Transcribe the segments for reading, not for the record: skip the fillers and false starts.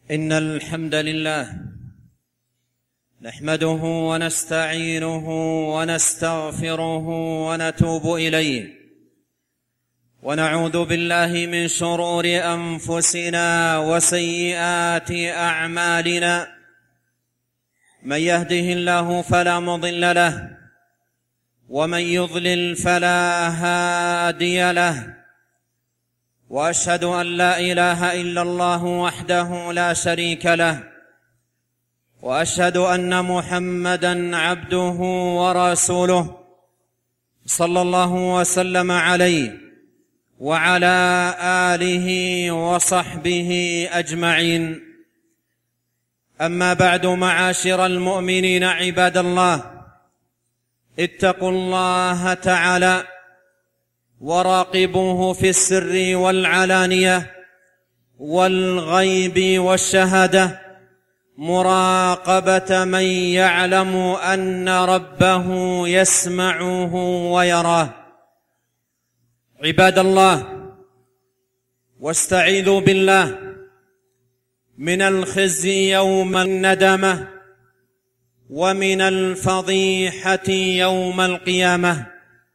إن الحمد لله نحمده ونستعينه ونستغفره ونتوب إليه، ونعوذ بالله من شرور أنفسنا وسيئات أعمالنا. من يهده الله فلا مضل له، ومن يضلل فلا هادي له، وأشهد أن لا إله إلا الله وحده لا شريك له، وأشهد أن محمدًا عبده ورسوله صلى الله وسلم عليه وعلى آله وصحبه أجمعين. أما بعد، معاشر المؤمنين عباد الله، اتقوا الله تعالى وراقبوه في السر والعلانية والغيب والشهادة، مراقبة من يعلم أن ربه يسمعه ويراه. عباد الله، واستعيذوا بالله من الخزي يوم الندامة ومن الفضيحة يوم القيامة،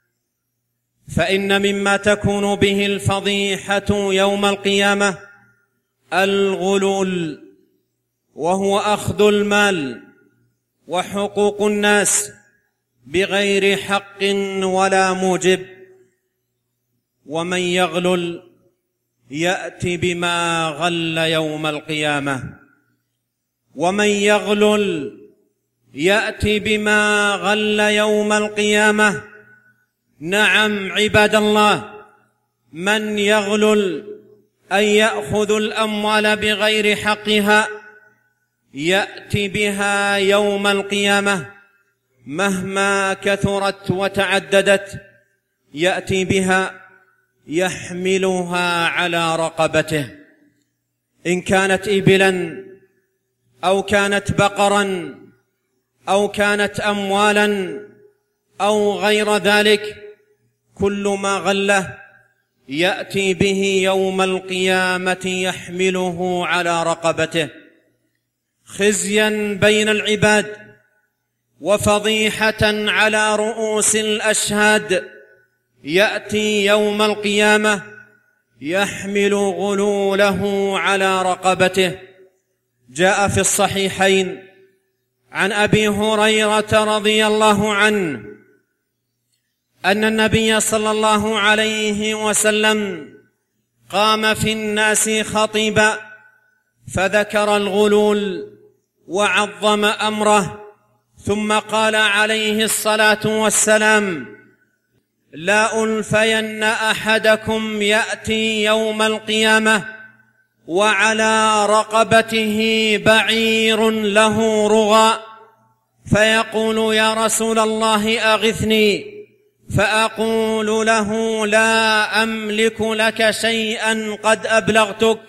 فإن مما تكون به الفضيحة يوم القيامة الغلول، وهو أخذ المال وحقوق الناس بغير حق ولا موجب. ومن يغلل يأتي بما غل يوم القيامة، ومن يغلل يأتي بما غل يوم القيامة. نعم عباد الله، من يغلل أي يأخذ الأموال بغير حقها يأتي بها يوم القيامة، مهما كثرت وتعددت يأتي بها يحملها على رقبته، إن كانت إبلا أو كانت بقرا أو كانت أموالا أو غير ذلك، كل ما غله يأتي به يوم القيامة يحمله على رقبته، خزيا بين العباد وفضيحة على رؤوس الأشهاد. يأتي يوم القيامة يحمل غلوله على رقبته. جاء في الصحيحين عن أبي هريرة رضي الله عنه أن النبي صلى الله عليه وسلم قام في الناس خطيبا فذكر الغلول وعظم أمره، ثم قال عليه الصلاة والسلام: لا ألفين أحدكم يأتي يوم القيامة وعلى رقبته بعير له رغى، فيقول: يا رسول الله أغثني، فأقول له: لا أملك لك شيئا قد أبلغتك.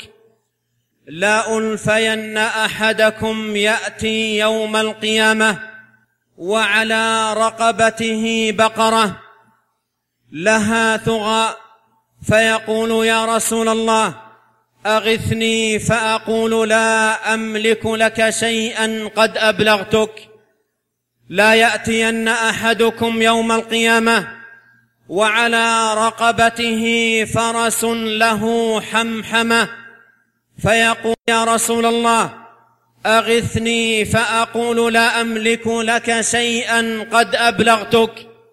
لا ألفين أحدكم يأتي يوم القيامة وعلى رقبته بقرة لها ثغى، فيقول: يا رسول الله أغثني، فأقول: لا أملك لك شيئا قد أبلغتك. لا يأتين أحدكم يوم القيامة وعلى رقبته فرس له حمحمة، فيقول: يا رسول الله أغثني، فأقول: لا أملك لك شيئا قد أبلغتك.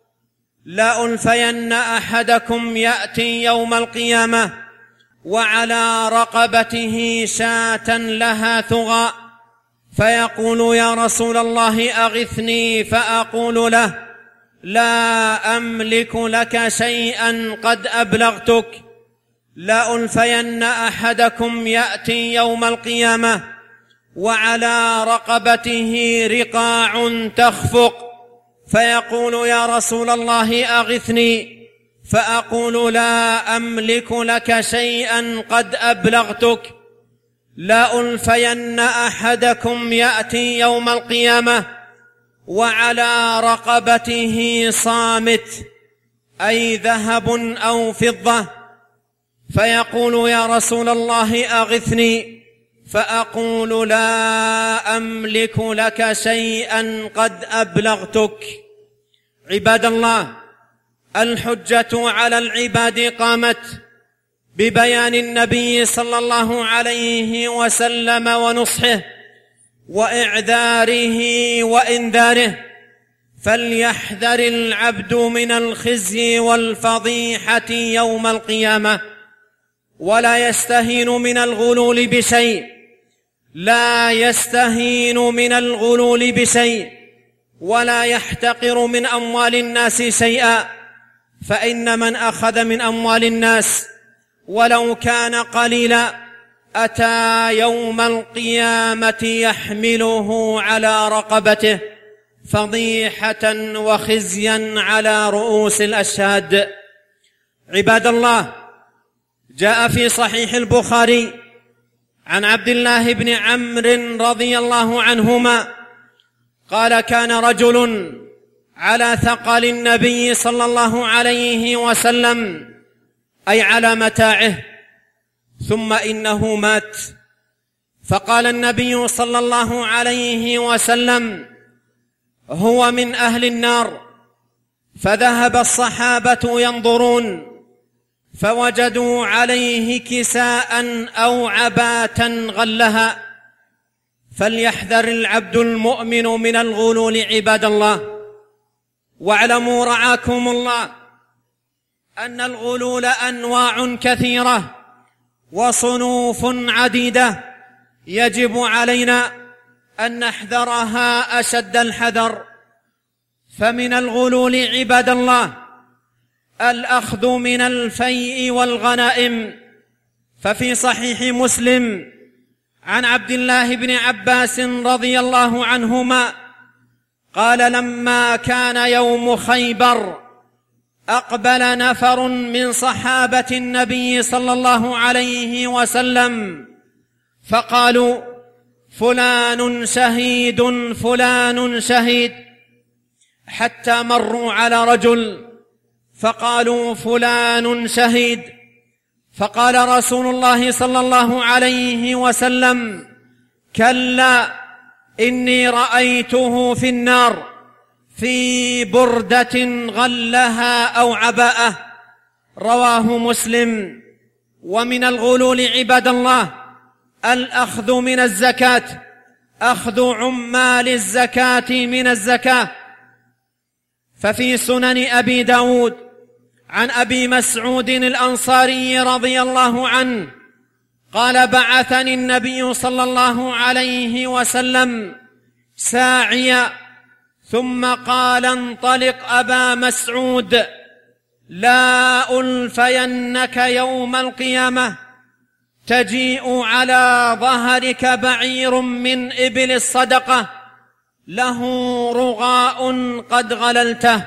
لا ألفين أحدكم يأتي يوم القيامة وعلى رقبته شاة لها ثغى، فيقول: يا رسول الله أغثني، فأقول له: لا أملك لك شيئا قد أبلغتك. لا ألفين أحدكم يأتي يوم القيامة وعلى رقبته رقاع تخفق، فيقول: يا رسول الله أغثني، فأقول: لا أملك لك شيئا قد أبلغتك. لا ألفين أحدكم يأتي يوم القيامة وعلى رقبته صامت، أي ذهب أو فضة، فيقول: يا رسول الله أغثني، فأقول لا أملك لك شيئا قد أبلغتك. عباد الله، الحجة على العباد قامت ببيان النبي صلى الله عليه وسلم ونصحه وإعذاره وإنذاره، فليحذر العبد من الخزي والفضيحة يوم القيامة، ولا يستهين من الغلول بشيء، لا يستهين من الغلول بشيء، ولا يحتقر من أموال الناس شيئا، فإن من أخذ من أموال الناس ولو كان قليلا أتى يوم القيامة يحمله على رقبته فضيحة وخزيا على رؤوس الأشهاد. عباد الله، جاء في صحيح البخاري عن عبد الله بن عمرو رضي الله عنهما قال: كان رجل على ثقل النبي صلى الله عليه وسلم، أي على متاعه، ثم إنه مات، فقال النبي صلى الله عليه وسلم: هو من أهل النار. فذهب الصحابة ينظرون فوجدوا عليه كساء أو عباة غلها. فليحذر العبد المؤمن من الغلول عباد الله، واعلموا رعاكم الله أن الغلول أنواع كثيرة وصنوف عديدة، يجب علينا أن نحذرها أشد الحذر. فمن الغلول عباد الله الأخذ من الفيء والغنائم، ففي صحيح مسلم عن عبد الله بن عباس رضي الله عنهما قال: لما كان يوم خيبر أقبل نفر من صحابة النبي صلى الله عليه وسلم فقالوا: فلان شهيد فلان شهيد، حتى مروا على رجل فقالوا: فلان شهيد. فقال رسول الله صلى الله عليه وسلم: كلا، إني رأيته في النار في بردة غلها أو عباءة. رواه مسلم. ومن الغلول عباد الله الأخذ من الزكاة، أخذ عمال الزكاة من الزكاة. ففي سنن أبي داود عن أبي مسعود الأنصاري رضي الله عنه قال: بعثني النبي صلى الله عليه وسلم ساعيا، ثم قال: انطلق أبا مسعود، لا ألفينك يوم القيامة، تجيء على ظهرك بعير من إبل الصدقة له رغاء قد غللته.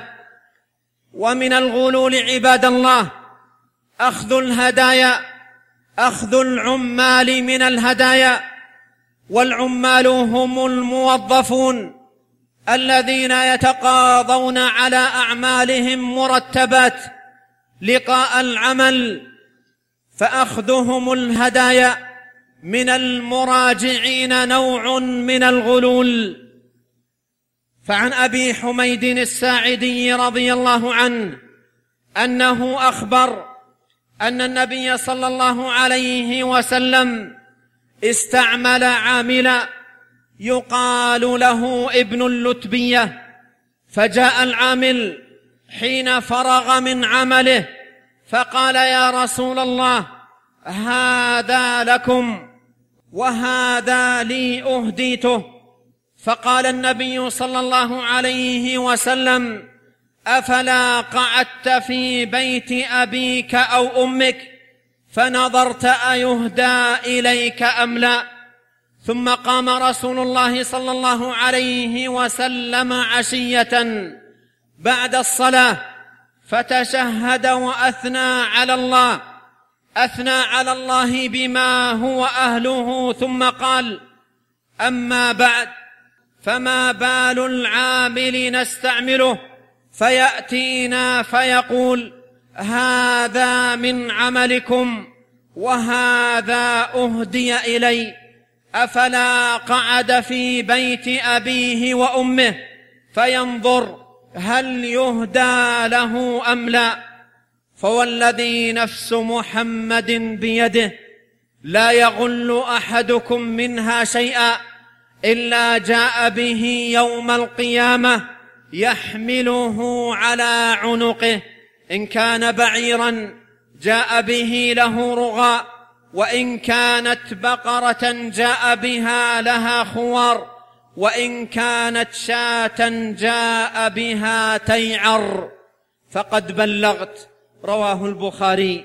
ومن الغلول عباد الله أخذ الهدايا، أخذ العمال من الهدايا. والعمال هم الموظفون الذين يتقاضون على أعمالهم مرتبات لقاء العمل، فأخذهم الهدايا من المراجعين نوع من الغلول. فعن أبي حميد الساعدي رضي الله عنه أنه أخبر أن النبي صلى الله عليه وسلم استعمل عاملا يقال له ابن اللتبية، فجاء العامل حين فرغ من عمله فقال: يا رسول الله، هذا لكم وهذا لي أهديته. فقال النبي صلى الله عليه وسلم: أفلا قعدت في بيت أبيك أو أمك فنظرت أيهدى إليك أم لا؟ ثم قام رسول الله صلى الله عليه وسلم عشية بعد الصلاة فتشهد وأثنى على الله، أثنى على الله بما هو أهله، ثم قال: أما بعد، فما بال العامل نستعمله فيأتينا فيقول: هذا من عملكم وهذا أهدي إلي، أفلا قعد في بيت أبيه وأمه فينظر هل يهدى له أم لا؟ فوالذي نفس محمد بيده لا يغل أحدكم منها شيئا إلا جاء به يوم القيامة يحمله على عنقه، إن كان بعيرا جاء به له رغاء، وإن كانت بقرة جاء بها لها خوار، وإن كانت شاة جاء بها تيعر. فقد بلغت. رواه البخاري.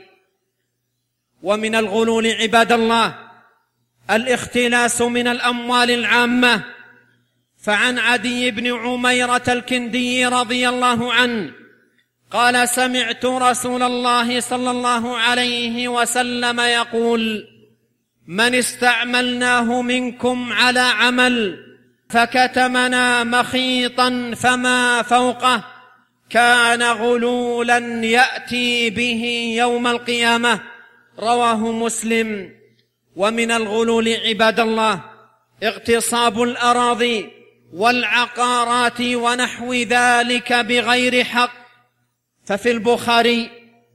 ومن الغلول عباد الله الاختلاس من الأموال العامة، فعن عدي بن عميرة الكندي رضي الله عنه قال: سمعت رسول الله صلى الله عليه وسلم يقول: من استعملناه منكم على عمل فكتمنا مخيطا فما فوقه كان غلولا يأتي به يوم القيامة. رواه مسلم. ومن الغلول عباد الله اغتصاب الأراضي والعقارات ونحو ذلك بغير حق، ففي البخاري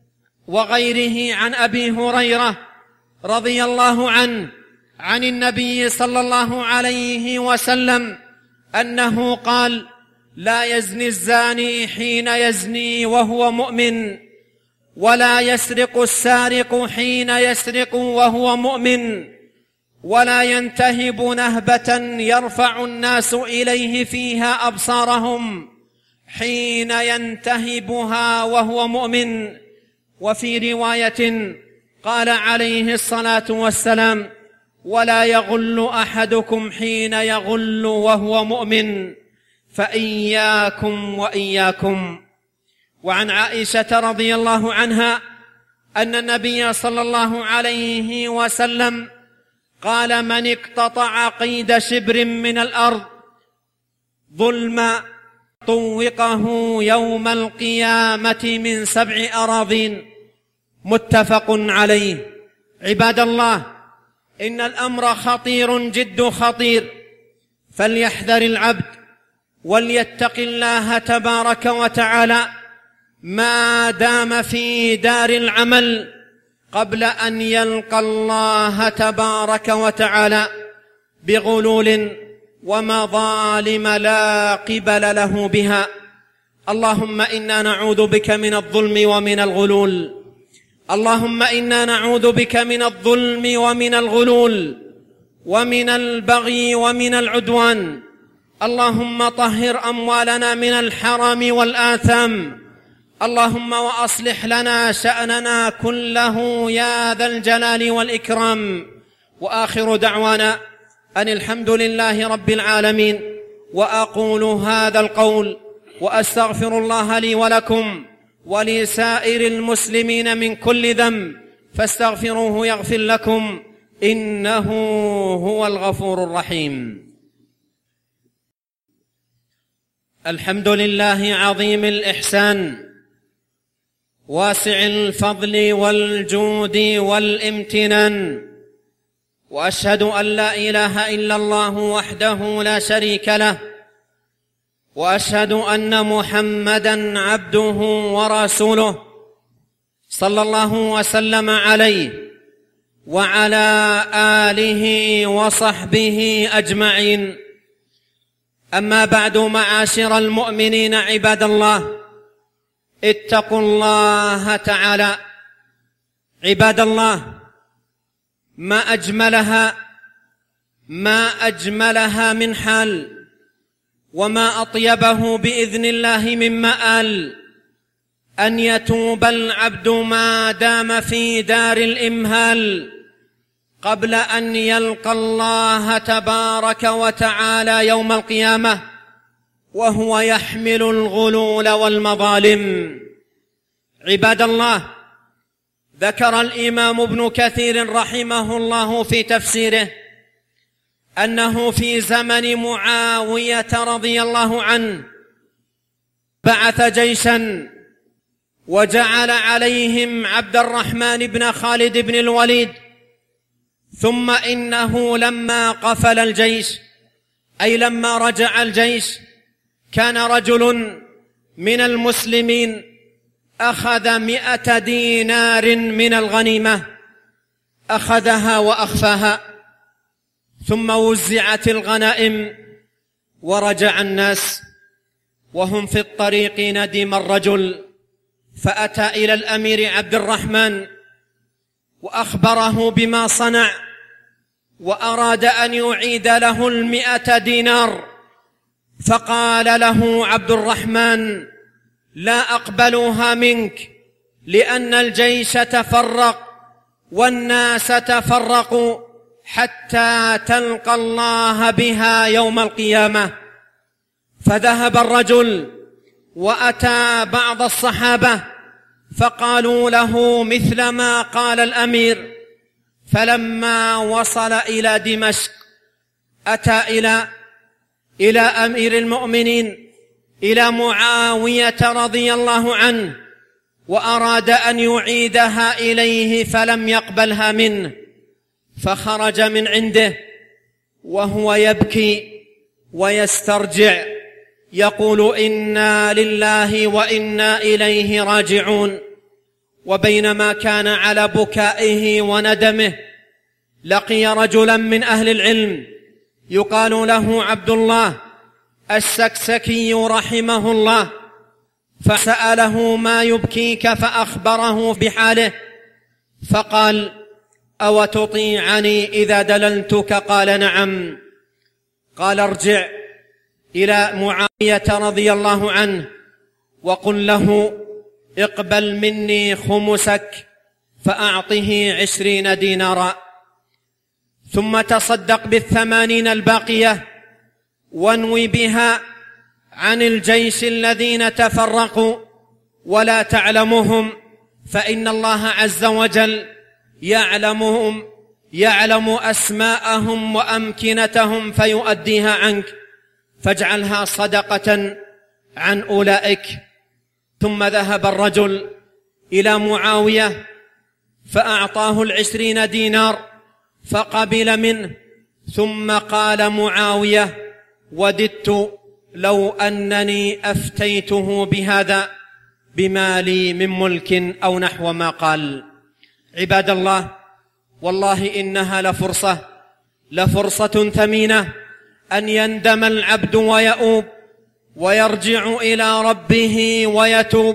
وغيره عن أبي هريرة رضي الله عنه عن النبي صلى الله عليه وسلم أنه قال: لا يزني الزاني حين يزني وهو مؤمن، ولا يسرق السارق حين يسرق وهو مؤمن، ولا ينتهب نهبة يرفع الناس إليه فيها أبصارهم حين ينتهبها وهو مؤمن. وفي رواية قال عليه الصلاة والسلام: ولا يغل أحدكم حين يغل وهو مؤمن، فإياكم وإياكم. وعن عائشة رضي الله عنها أن النبي صلى الله عليه وسلم قال: من اقتطع قيد شبر من الأرض ظلما طوقه يوم القيامة من 7 أراضين. متفق عليه. عباد الله، إن الأمر خطير جد خطير، فليحذر العبد وليتق الله تبارك وتعالى ما دام في دار العمل قبل أن يلقى الله تبارك وتعالى بغلول ومظالم لا قبل له بها. اللهم إنا نعوذ بك من الظلم ومن الغلول. اللهم إنا نعوذ بك من الظلم ومن الغلول ومن البغي ومن العدوان. اللهم طهر أموالنا من الحرام والآثام. اللهم وأصلح لنا شأننا كله يا ذا الجلال والإكرام. وآخر دعوانا أن الحمد لله رب العالمين. وأقول هذا القول وأستغفر الله لي ولكم ولسائر المسلمين من كل ذنب، فاستغفروه يغفر لكم، إنه هو الغفور الرحيم. الحمد لله عظيم الإحسان واسع الفضل والجود والامتنان، وأشهد أن لا إله إلا الله وحده لا شريك له، وأشهد أن محمدًا عبده ورسوله صلى الله وسلم عليه وعلى آله وصحبه أجمعين. أما بعد، معاشر المؤمنين عباد الله، اتقوا الله تعالى. عباد الله، ما أجملها من حال، وما أطيبه بإذن الله من مآل، أن يتوب العبد ما دام في دار الإمهال قبل أن يلقى الله تبارك وتعالى يوم القيامة وهو يحمل الغلول والمظالم. عباد الله، ذكر الإمام ابن كثير رحمه الله في تفسيره أنه في زمن معاوية رضي الله عنه بعث جيشا وجعل عليهم عبد الرحمن بن خالد بن الوليد، ثم إنه لما قفل الجيش، أي لما رجع الجيش، كان رجل من المسلمين أخذ 100 دينار من الغنيمة، أخذها وأخفاها، ثم وزعت الغنائم ورجع الناس. وهم في الطريق ندم الرجل فأتى إلى الأمير عبد الرحمن وأخبره بما صنع، وأراد أن يعيد له 100 دينار. فقال له عبد الرحمن: لا أقبلها منك، لأن الجيش تفرق والناس تفرقوا حتى تلقى الله بها يوم القيامة. فذهب الرجل وأتى بعض الصحابة فقالوا له مثل ما قال الأمير. فلما وصل إلى دمشق أتى إلى أمير المؤمنين، إلى معاوية رضي الله عنه، وأراد أن يعيدها إليه فلم يقبلها منه. فخرج من عنده وهو يبكي ويسترجع يقول: إنا لله وإنا إليه راجعون. وبينما كان على بكائه وندمه لقي رجلا من أهل العلم يقال له عبد الله السكسكي رحمه الله، فسأله: ما يبكيك؟ فأخبره بحاله، فقال: أو تطيعني إذا دللتك؟ قال: نعم. قال: ارجع إلى معاوية رضي الله عنه وقل له: اقبل مني خمسك فأعطه 20 دينارا، ثم تصدق ب80 الباقية وانوي بها عن الجيش الذين تفرقوا ولا تعلمهم، فإن الله عز وجل يعلم أسماءهم وأمكنتهم فيؤديها عنك، فاجعلها صدقة عن أولئك. ثم ذهب الرجل إلى معاوية فأعطاه 20 دينار فقبل منه. ثم قال معاوية: وددت لو أنني أفتيته بهذا بما لي من ملك، أو نحو ما قال. عباد الله، والله إنها لفرصة ثمينة أن يندم العبد ويؤوب ويرجع إلى ربه ويتوب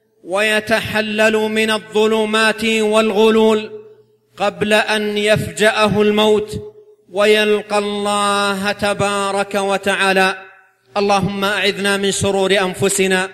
ويتحلل من الظلمات والغلول قبل أن يفجأه الموت ويلقى الله تبارك وتعالى. اللهم أعذنا من شرور أنفسنا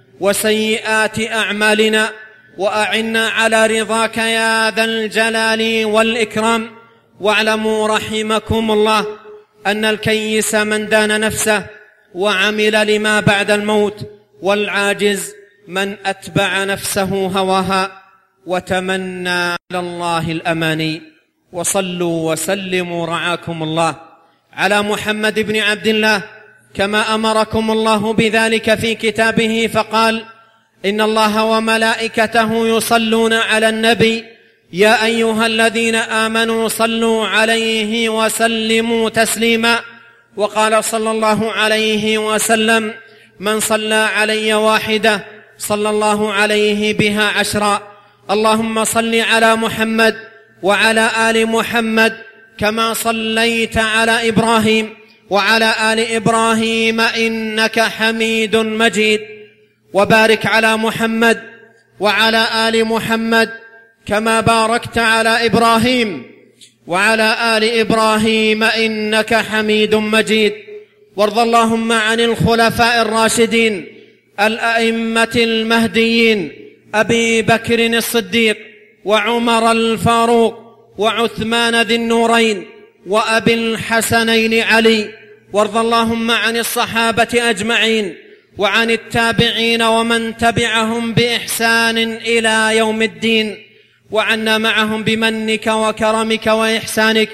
وسيئات أعمالنا، وأعنا على رضاك يا ذا الجلال والإكرام. واعلموا رحمكم الله أن الكيس من دان نفسه وعمل لما بعد الموت، والعاجز من أتبع نفسه هواها وتمنى على الله الأماني. وصلوا وسلموا رعاكم الله على محمد بن عبد الله كما أمركم الله بذلك في كتابه، فقال: إن الله وملائكته يصلون على النبي يا أيها الذين آمنوا صلوا عليه وسلموا تسليما. وقال صلى الله عليه وسلم: من صلى علي واحدة صلى الله عليه بها 10. اللهم صل على محمد وعلى آل محمد كما صليت على إبراهيم وعلى آل إبراهيم إنك حميد مجيد. وبارك على محمد وعلى آل محمد كما باركت على إبراهيم وعلى آل إبراهيم إنك حميد مجيد. وارض اللهم عن الخلفاء الراشدين الأئمة المهديين أبي بكر الصديق وعمر الفاروق وعثمان ذي النورين وأبي الحسنين علي. وارض اللهم عن الصحابة أجمعين وعن التابعين ومن تبعهم بإحسان إلى يوم الدين، وعنا معهم بمنك وكرمك وإحسانك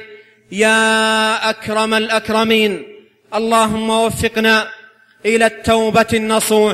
يا أكرم الأكرمين. اللهم وفقنا إلى التوبة النصوح،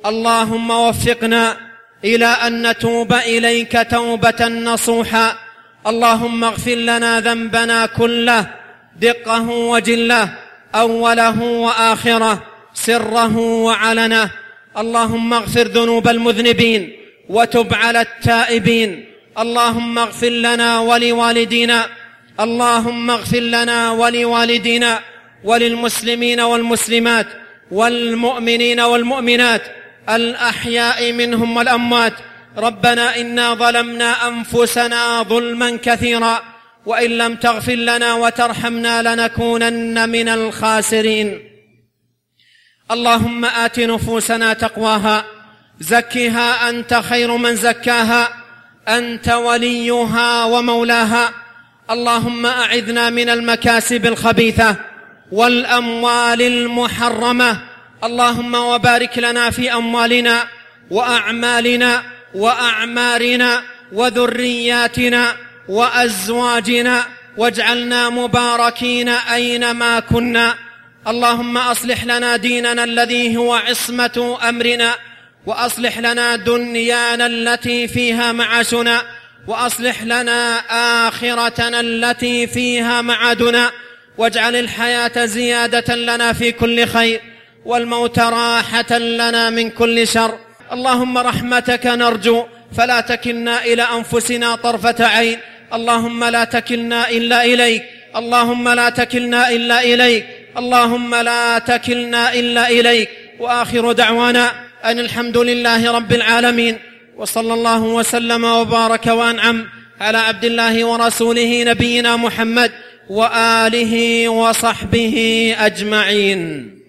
اللهم وفقنا إلى أن نتوب إليك توبة نصوحا، اللهم اغفر لنا ذنبنا كله دقه وجله، أوله وآخره، سره وعلنه. اللهم اغفر ذنوب المذنبين وتب على التائبين. اللهم اغفر لنا ولوالدينا، اللهم اغفر لنا ولوالدينا وللمسلمين والمسلمات والمؤمنين والمؤمنات الأحياء منهم والأموات. ربنا إنا ظلمنا أنفسنا ظلما كثيرا، وإن لم تغفر لنا وترحمنا لنكونن من الخاسرين. اللهم آت نفوسنا تقواها، زكها أنت خير من زكاها، أنت وليها ومولاها. اللهم أعذنا من المكاسب الخبيثة والأموال المحرمة. اللهم وبارك لنا في أموالنا وأعمالنا وأعمارنا وذرياتنا وأزواجنا، واجعلنا مباركين أينما كنا. اللهم أصلح لنا ديننا الذي هو عصمة أمرنا، وأصلح لنا دنيانا التي فيها معاشنا، وأصلح لنا آخرتنا التي فيها معادنا، واجعل الحياة زيادة لنا في كل خير، والموت راحة لنا من كل شر. اللهم رحمتك نرجو، فلا تكلنا إلى أنفسنا طرفة عين. اللهم لا تكلنا إلا إليك، اللهم لا تكلنا إلا إليك، اللهم لا تكلنا إلا إليك. وآخر دعوانا أن الحمد لله رب العالمين، وصلى الله وسلم وبارك وأنعم على عبد الله ورسوله نبينا محمد وآله وصحبه أجمعين.